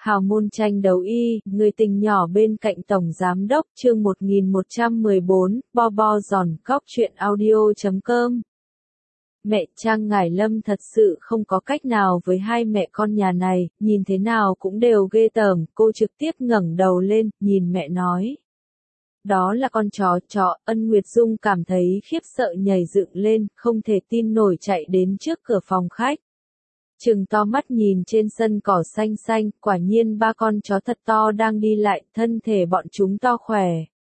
Hào môn tranh đấu y, người tình nhỏ bên cạnh Tổng Giám đốc chương 1114, bo bo giòn, góc truyện audio.com. Mẹ Trang Ngải Lâm thật sự không có cách nào với hai mẹ con nhà này, nhìn thế nào cũng đều ghê tởm, cô trực tiếp ngẩng đầu lên, nhìn mẹ nói. Đó là con chó, Ân Nguyệt Dung cảm thấy khiếp sợ nhảy dựng lên, không thể tin nổi chạy đến trước cửa phòng khách. Trừng to mắt nhìn trên sân cỏ xanh xanh, quả nhiên ba con chó thật to đang đi lại, thân thể bọn chúng to khỏe.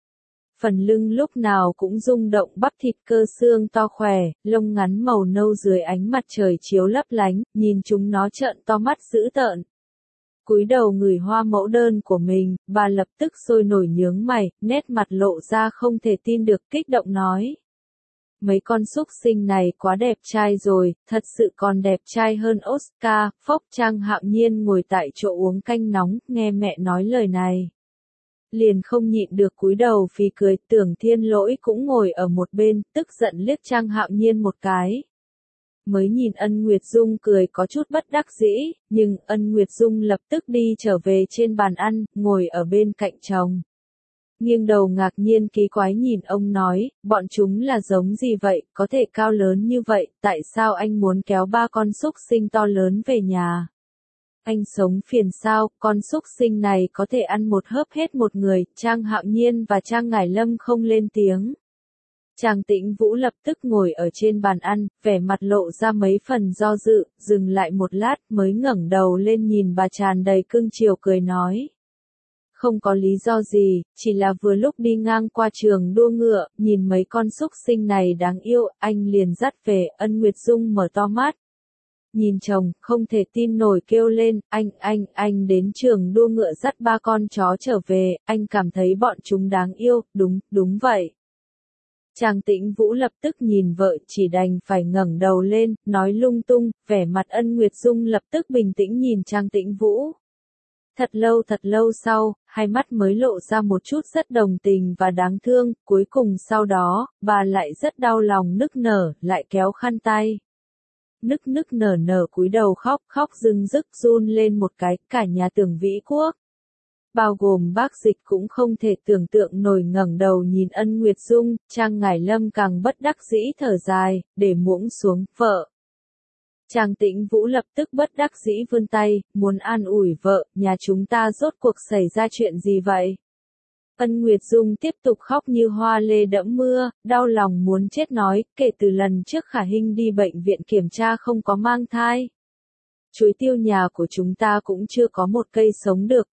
Phần lưng lúc nào cũng rung động bắp thịt cơ xương to khỏe, lông ngắn màu nâu dưới ánh mặt trời chiếu lấp lánh, nhìn chúng nó trợn to mắt dữ tợn. Cúi đầu ngửi hoa mẫu đơn của mình, bà lập tức sôi nổi nhướng mày, nét mặt lộ ra không thể tin được, kích động nói. Mấy con súc sinh này quá đẹp trai rồi, thật sự còn đẹp trai hơn Oscar. Phốc Trang Hạo Nhiên ngồi tại chỗ uống canh nóng, nghe mẹ nói lời này. Liền không nhịn được cúi đầu phì cười, Tưởng Thiên Lỗi cũng ngồi ở một bên, tức giận liếc Trang Hạo Nhiên một cái. Mới nhìn Ân Nguyệt Dung cười có chút bất đắc dĩ, nhưng Ân Nguyệt Dung lập tức đi trở về trên bàn ăn, ngồi ở bên cạnh chồng. Nghiêng đầu ngạc nhiên kỳ quái nhìn ông nói, bọn chúng là giống gì vậy, có thể cao lớn như vậy, tại sao anh muốn kéo ba con súc sinh to lớn về nhà? Anh sống phiền sao, con súc sinh này có thể ăn một hớp hết một người. Trang Hạo Nhiên và Trang Ngải Lâm không lên tiếng. Trang Tĩnh Vũ lập tức ngồi ở trên bàn ăn, vẻ mặt lộ ra mấy phần do dự, dừng lại một lát mới ngẩng đầu lên nhìn bà tràn đầy cưng chiều cười nói. Không có lý do gì, chỉ là vừa lúc đi ngang qua trường đua ngựa, nhìn mấy con súc sinh này đáng yêu, anh liền dắt về. Ân Nguyệt Dung mở to mắt. Nhìn chồng, không thể tin nổi kêu lên, anh đến trường đua ngựa dắt ba con chó trở về, anh cảm thấy bọn chúng đáng yêu, đúng vậy. Trang Tĩnh Vũ lập tức nhìn vợ, chỉ đành phải ngẩng đầu lên, nói lung tung, vẻ mặt Ân Nguyệt Dung lập tức bình tĩnh nhìn Trang Tĩnh Vũ. Thật lâu sau, hai mắt mới lộ ra một chút rất đồng tình và đáng thương, cuối cùng sau đó, bà lại rất đau lòng nức nở, lại kéo khăn tay. Nức nở cúi đầu khóc rưng rức run lên một cái, cả nhà Tưởng Vĩ Quốc. Bao gồm bác Dịch cũng không thể tưởng tượng nổi ngẩng đầu nhìn Ân Nguyệt Dung, Trang Ngải Lâm càng bất đắc dĩ thở dài, để muỗng xuống, vợ. Trang Tĩnh Vũ lập tức bất đắc dĩ vươn tay, muốn an ủi vợ, nhà chúng ta rốt cuộc xảy ra chuyện gì vậy? Ân Nguyệt Dung tiếp tục khóc như hoa lê đẫm mưa, đau lòng muốn chết nói, kể từ lần trước Khả Hinh đi bệnh viện kiểm tra không có mang thai. Chuối tiêu nhà của chúng ta cũng chưa có một cây sống được,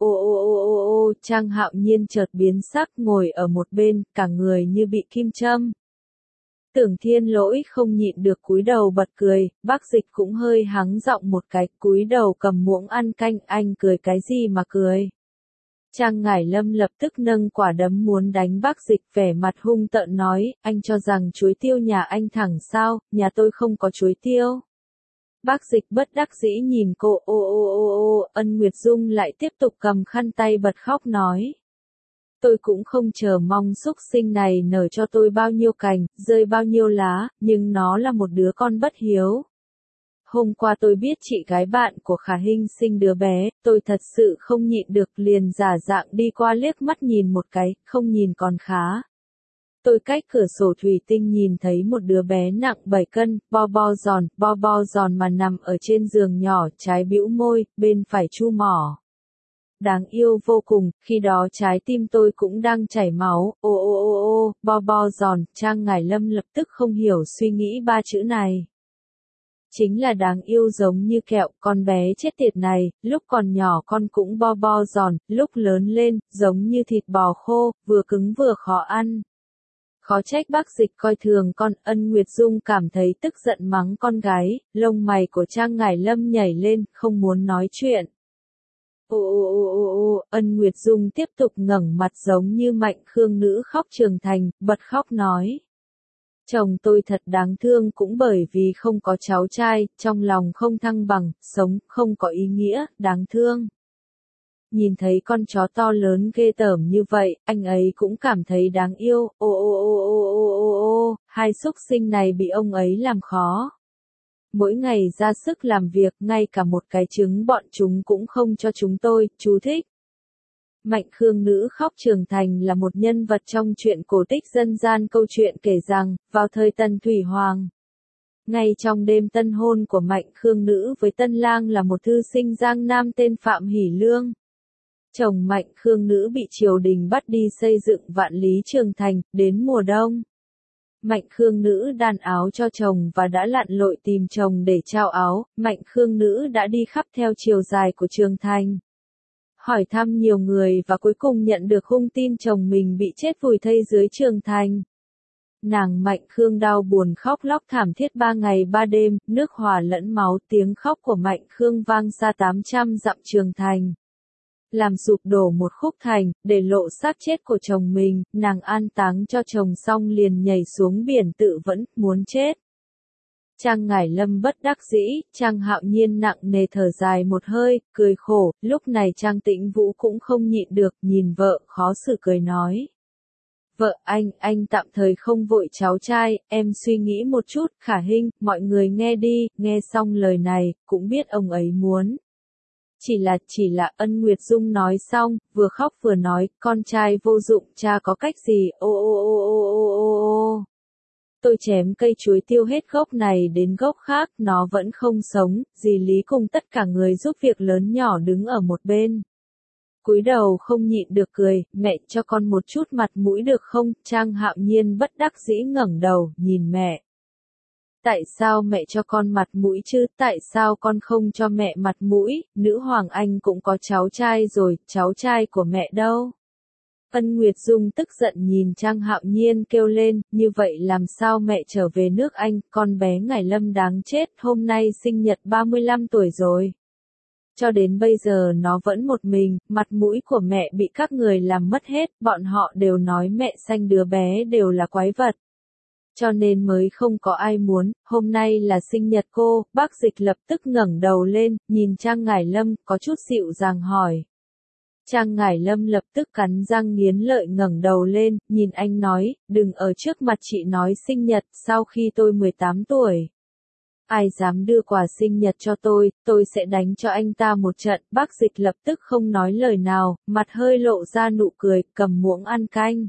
ô, Trang Hạo Nhiên chợt biến sắc ngồi ở một bên, cả người như bị kim châm. Tưởng Thiên Lỗi không nhịn được cúi đầu bật cười, bác Dịch cũng hơi hắng giọng một cái, cúi đầu cầm muỗng ăn canh, anh cười cái gì mà cười. Trang Ngải Lâm lập tức nâng quả đấm muốn đánh bác Dịch, vẻ mặt hung tợn nói, anh cho rằng chuối tiêu nhà anh thẳng sao, nhà tôi không có chuối tiêu. Bác Dịch bất đắc dĩ nhìn cô, ô, Ân Nguyệt Dung lại tiếp tục cầm khăn tay bật khóc nói. Tôi cũng không chờ mong súc sinh này nở cho tôi bao nhiêu cành, rơi bao nhiêu lá, nhưng nó là một đứa con bất hiếu. Hôm qua tôi biết chị gái bạn của Khả Hinh sinh đứa bé, tôi thật sự không nhịn được liền giả dạng đi qua liếc mắt nhìn một cái, không nhìn còn khá. Tôi cách cửa sổ thủy tinh nhìn thấy một đứa bé nặng 7 cân, bo bo giòn mà nằm ở trên giường nhỏ, trái bĩu môi, bên phải chu mỏ. Đáng yêu vô cùng, khi đó trái tim tôi cũng đang chảy máu, ô, bo giòn. Trang Ngải Lâm lập tức không hiểu suy nghĩ ba chữ này. Chính là đáng yêu giống như kẹo, con bé chết tiệt này, lúc còn nhỏ con cũng bo giòn, lúc lớn lên, giống như thịt bò khô, vừa cứng vừa khó ăn. Khó trách bác Dịch coi thường con. Ân Nguyệt Dung cảm thấy tức giận mắng con gái, lông mày của Trang Ngải Lâm nhảy lên, không muốn nói chuyện. Ô, Ân Nguyệt Dung tiếp tục ngẩng mặt giống như Mạnh Khương nữ khóc trưởng thành, bật khóc nói. Chồng tôi thật đáng thương cũng bởi vì không có cháu trai, trong lòng không thăng bằng, sống không có ý nghĩa, đáng thương. Nhìn thấy con chó to lớn ghê tởm như vậy, anh ấy cũng cảm thấy đáng yêu, ô, hai súc sinh này bị ông ấy làm khó. mỗi ngày ra sức làm việc, ngay cả một cái trứng bọn chúng cũng không cho chúng tôi, chú thích. Mạnh Khương nữ khóc trưởng thành là một nhân vật trong truyện cổ tích dân gian. Câu chuyện kể rằng, vào thời Tần Thủy Hoàng, ngay trong đêm tân hôn của Mạnh Khương nữ với tân lang là một thư sinh Giang Nam tên Phạm Hỷ Lương. Chồng Mạnh Khương nữ bị triều đình bắt đi xây dựng Vạn Lý Trường Thành, đến mùa đông. Mạnh Khương nữ đan áo cho chồng và đã lặn lội tìm chồng để trao áo. Mạnh Khương nữ đã đi khắp theo chiều dài của Trường Thành, hỏi thăm nhiều người và cuối cùng nhận được hung tin chồng mình bị chết vùi thây dưới Trường Thành. Nàng Mạnh Khương đau buồn khóc lóc thảm thiết 3 ngày 3 đêm, nước hòa lẫn máu, tiếng khóc của Mạnh Khương vang xa 800 dặm Trường Thành, làm sụp đổ một khúc thành, để lộ xác chết của chồng mình. Nàng an táng cho chồng xong liền nhảy xuống biển tự vẫn, muốn chết. Trang Ngải Lâm bất đắc dĩ, Trang Hạo Nhiên nặng nề thở dài một hơi, cười khổ. Lúc này Trang Tĩnh Vũ cũng không nhịn được, nhìn vợ khó xử cười nói: vợ anh tạm thời không vội cháu trai, em suy nghĩ một chút. Khả Hinh, mọi người nghe đi. Nghe xong lời này, cũng biết ông ấy muốn. Chỉ là Ân Nguyệt Dung nói xong, vừa khóc vừa nói, con trai vô dụng, cha có cách gì, ô. Tôi chém cây chuối tiêu hết gốc này đến gốc khác, nó vẫn không sống. Dì Lý cùng tất cả người giúp việc lớn nhỏ đứng ở một bên, cúi đầu không nhịn được cười. Mẹ cho con một chút mặt mũi được không? Trang Hạo Nhiên bất đắc dĩ ngẩng đầu, nhìn mẹ. Tại sao mẹ cho con mặt mũi chứ? Tại sao con không cho mẹ mặt mũi? Nữ hoàng anh cũng có cháu trai rồi, cháu trai của mẹ đâu? Ân Nguyệt Dung tức giận nhìn Trang Hạo Nhiên kêu lên, như vậy làm sao mẹ trở về nước Anh? Con bé Ngải Lâm đáng chết, hôm nay sinh nhật 35 tuổi rồi. Cho đến bây giờ nó vẫn một mình, mặt mũi của mẹ bị các người làm mất hết. Bọn họ đều nói mẹ sanh đứa bé đều là quái vật, cho nên mới không có ai muốn. Hôm nay là sinh nhật cô. Bác Dịch lập tức ngẩng đầu lên, nhìn Trang Ngải Lâm, có chút dịu dàng hỏi. Trang Ngải Lâm lập tức cắn răng nghiến lợi ngẩng đầu lên, nhìn anh nói, đừng ở trước mặt chị nói sinh nhật. Sau khi tôi 18 tuổi, ai dám đưa quà sinh nhật cho tôi sẽ đánh cho anh ta một trận. Bác Dịch lập tức không nói lời nào, mặt hơi lộ ra nụ cười, cầm muỗng ăn canh.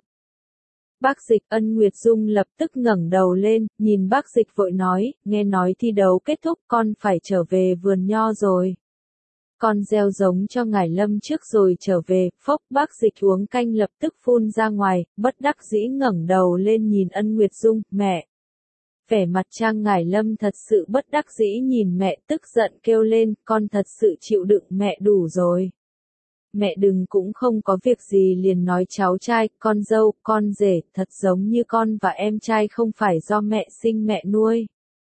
Bác Dịch. Ân Nguyệt Dung lập tức ngẩng đầu lên, nhìn bác Dịch vội nói, nghe nói thi đấu kết thúc, con phải trở về vườn nho rồi. Con gieo giống cho Ngải Lâm trước rồi trở về. Phốc. Bác Dịch uống canh lập tức phun ra ngoài, bất đắc dĩ ngẩng đầu lên nhìn Ân Nguyệt Dung, mẹ. Vẻ mặt Trang Ngải Lâm thật sự bất đắc dĩ nhìn mẹ, tức giận kêu lên, con thật sự chịu đựng mẹ đủ rồi. Mẹ đừng, cũng không có việc gì liền nói cháu trai, con dâu, con rể, thật giống như con và em trai không phải do mẹ sinh mẹ nuôi.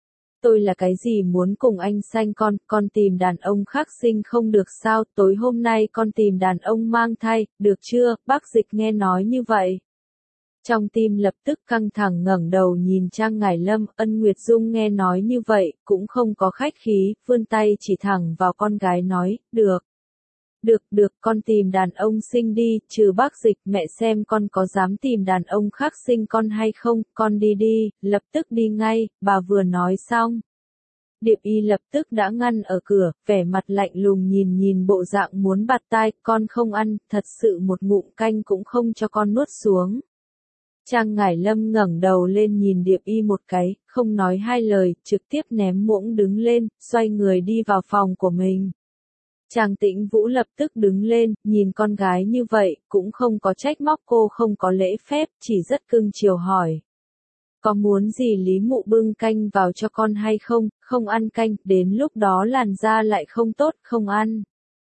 Tôi là cái gì muốn cùng anh sanh con tìm đàn ông khác sinh không được sao? Tối hôm nay con tìm đàn ông mang thai, được chưa? Bác Dịch nghe nói như vậy, trong tim lập tức căng thẳng ngẩng đầu nhìn Trang Ngải Lâm. Ân Nguyệt Dung nghe nói như vậy, cũng không có khách khí, vươn tay chỉ thẳng vào con gái nói, được. Được, con tìm đàn ông sinh đi. Trừ Bác Dịch, mẹ xem con có dám tìm đàn ông khác sinh con hay không? Con đi, lập tức đi ngay. Bà vừa nói xong, Điệp Y lập tức đã ngăn ở cửa, vẻ mặt lạnh lùng nhìn bộ dạng muốn bạt tai. Con không ăn, thật sự một ngụm canh cũng không cho con nuốt xuống. Trang Ngải Lâm ngẩng đầu lên nhìn Điệp Y một cái, không nói hai lời, trực tiếp ném muỗng đứng lên, xoay người đi vào phòng của mình. Trang Tĩnh Vũ lập tức đứng lên, nhìn con gái như vậy, cũng không có trách móc cô không có lễ phép, chỉ rất cưng chiều hỏi. Có muốn gì Lý mụ bưng canh vào cho con hay không? Không ăn canh, đến lúc đó làn da lại không tốt, không ăn.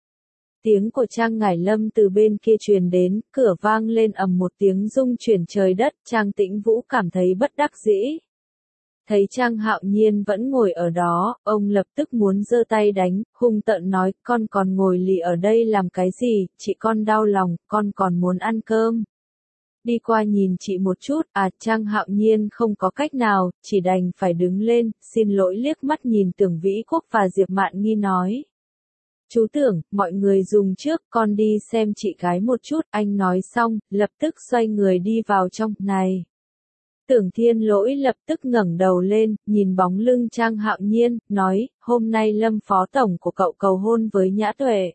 Tiếng của Trang Ngải Lâm từ bên kia truyền đến, cửa vang lên ầm một tiếng rung chuyển trời đất. Trang Tĩnh Vũ cảm thấy bất đắc dĩ. Thấy Trang Hạo Nhiên vẫn ngồi ở đó, ông lập tức muốn giơ tay đánh, hung tợn nói, con còn ngồi lì ở đây làm cái gì? Chị con đau lòng, con còn muốn ăn cơm. Đi qua nhìn chị một chút. Trang Hạo Nhiên không có cách nào, chỉ đành phải đứng lên, xin lỗi liếc mắt nhìn Tưởng Vĩ Quốc và Diệp Mạn Nghi nói. Chú Tưởng, mọi người dùng trước, con đi xem chị gái một chút. Anh nói xong, lập tức xoay người đi vào trong. Này! Tưởng Thiên Lỗi lập tức ngẩng đầu lên, nhìn bóng lưng Trang Hạo Nhiên, nói, hôm nay Lâm phó tổng của cậu cầu hôn với Nhã Tuệ.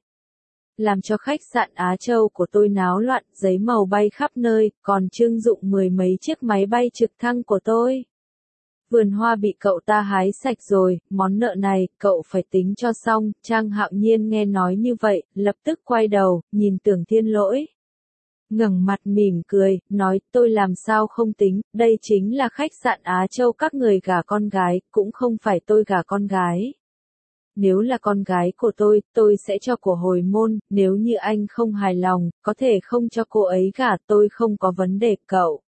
Làm cho khách sạn Á Châu của tôi náo loạn, giấy màu bay khắp nơi, còn trưng dụng 10 mấy chiếc máy bay trực thăng của tôi. Vườn hoa bị cậu ta hái sạch rồi, món nợ này, cậu phải tính cho xong. Trang Hạo Nhiên nghe nói như vậy, lập tức quay đầu, nhìn Tưởng Thiên Lỗi. Ngẩng mặt mỉm cười, nói, tôi làm sao không tính, đây chính là khách sạn Á Châu các người gả con gái, cũng không phải tôi gả con gái. Nếu là con gái của tôi sẽ cho của hồi môn, nếu như anh không hài lòng, có thể không cho cô ấy gả, tôi không có vấn đề cậu.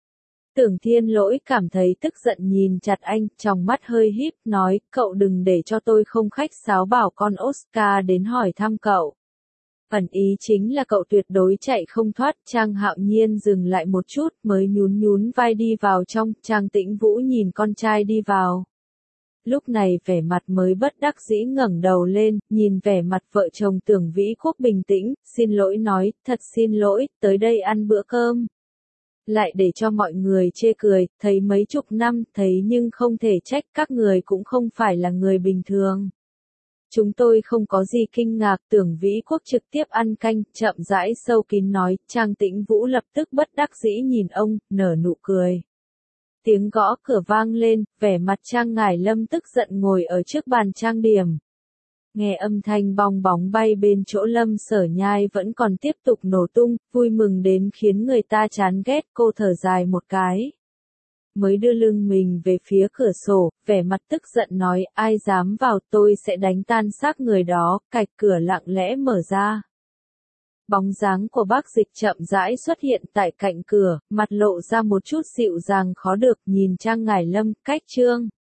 Tưởng Thiên Lỗi cảm thấy tức giận nhìn chặt anh, trong mắt hơi híp, nói, cậu đừng để cho tôi không khách sáo bảo con Oscar đến hỏi thăm cậu. Ẩn ý chính là cậu tuyệt đối chạy không thoát. Trang Hạo Nhiên dừng lại một chút mới nhún vai đi vào trong. Trang Tĩnh Vũ nhìn con trai đi vào. Lúc này vẻ mặt mới bất đắc dĩ ngẩng đầu lên, nhìn vẻ mặt vợ chồng Tưởng Vĩ Quốc bình tĩnh, xin lỗi nói, thật xin lỗi, tới đây ăn bữa cơm. Lại để cho mọi người chê cười, thấy mấy chục năm, thấy nhưng không thể trách, các người cũng không phải là người bình thường. Chúng tôi không có gì kinh ngạc. Tưởng Vĩ Quốc trực tiếp ăn canh, chậm rãi sâu kín nói. Trang Tĩnh Vũ lập tức bất đắc dĩ nhìn ông, nở nụ cười. Tiếng gõ cửa vang lên, vẻ mặt Trang Ngải Lâm tức giận ngồi ở trước bàn trang điểm. Nghe âm thanh bong bóng bay bên chỗ Lâm Sở Nhai vẫn còn tiếp tục nổ tung, vui mừng đến khiến người ta chán ghét. Cô thở dài một cái. Mới đưa lưng mình về phía cửa sổ, vẻ mặt tức giận nói, ai dám vào tôi sẽ đánh tan xác người đó. Cạch cửa lặng lẽ mở ra. Bóng dáng của Bác Dịch chậm rãi xuất hiện tại cạnh cửa, mặt lộ ra một chút dịu dàng khó được, nhìn Trang Ngải Lâm, cách Trương.